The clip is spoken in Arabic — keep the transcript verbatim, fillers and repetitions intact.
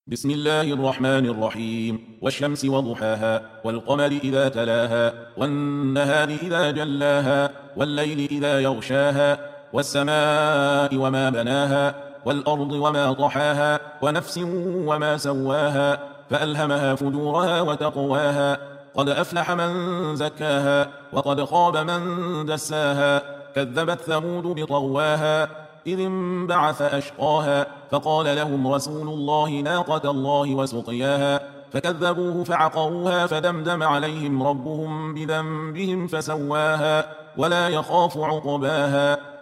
بسم الله الرحمن الرحيم والشمس وضحاها والقمر إذا تلاها والنهار إذا جلاها والليل إذا يغشاها والسماء وما بناها والأرض وما طحاها ونفس وما سواها فألهمها فجورها وتقواها قد أفلح من زكاها وقد خاب من دساها كذبت ثمود بطغواها إذ انبعث أشقاها فقال لهم رسول الله ناقة الله وسقياها فكذبوه فعقروها فدمدم عليهم ربهم بذنبهم فسواها ولا يخاف عقباها